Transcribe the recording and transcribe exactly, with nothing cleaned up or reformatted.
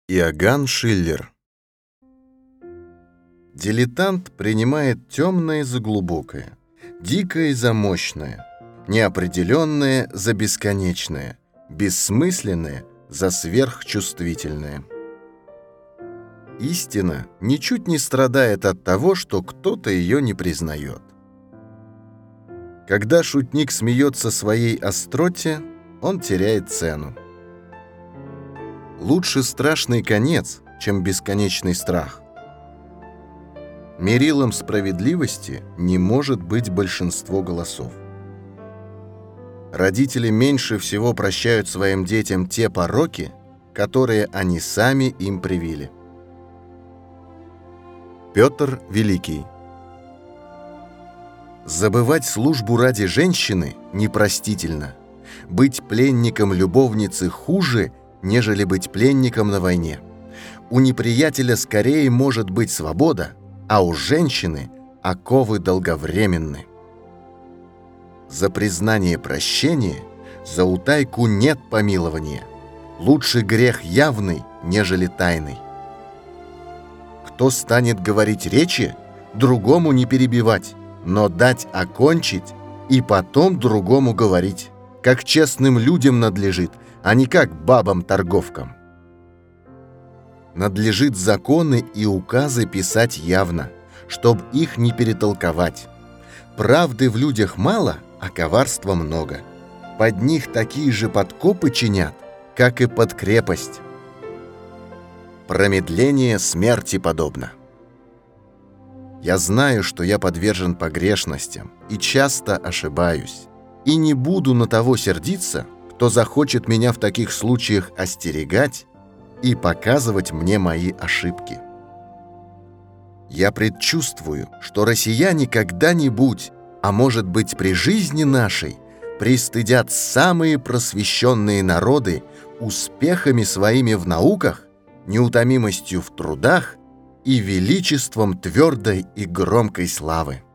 Иоганн Шиллер. Дилетант принимает темное за глубокое, дикое за мощное, неопределенное за бесконечное, бессмысленное за сверхчувствительное. Истина ничуть не страдает от того, что кто-то ее не признает. Когда шутник смеется своей остроте, он теряет цену. Лучше страшный конец, чем бесконечный страх. Мерилом справедливости не может быть большинство голосов. Родители меньше всего прощают своим детям те пороки, которые они сами им привили. Петр Великий. Забывать службу ради женщины непростительно. Быть пленником любовницы хуже, нежели быть пленником на войне. У неприятеля скорее может быть свобода, а у женщины оковы долговременны. За признание прощения, за утайку нет помилования. Лучше грех явный, нежели тайный. Кто станет говорить речи, другому не перебивать, но дать окончить и потом другому говорить, как честным людям надлежит, а не как бабам-торговкам. Надлежит законы и указы писать явно, чтоб их не перетолковать. Правды в людях мало, а коварства много. Под них такие же подкопы чинят, как и под крепость. Промедление смерти подобно. Я знаю, что я подвержен погрешностям и часто ошибаюсь, и не буду на того сердиться, кто захочет меня в таких случаях остерегать и показывать мне мои ошибки. Я предчувствую, что россияне когда-нибудь, а может быть при жизни нашей, пристыдят самые просвещенные народы успехами своими в науках, неутомимостью в трудах и величеством твердой и громкой славы.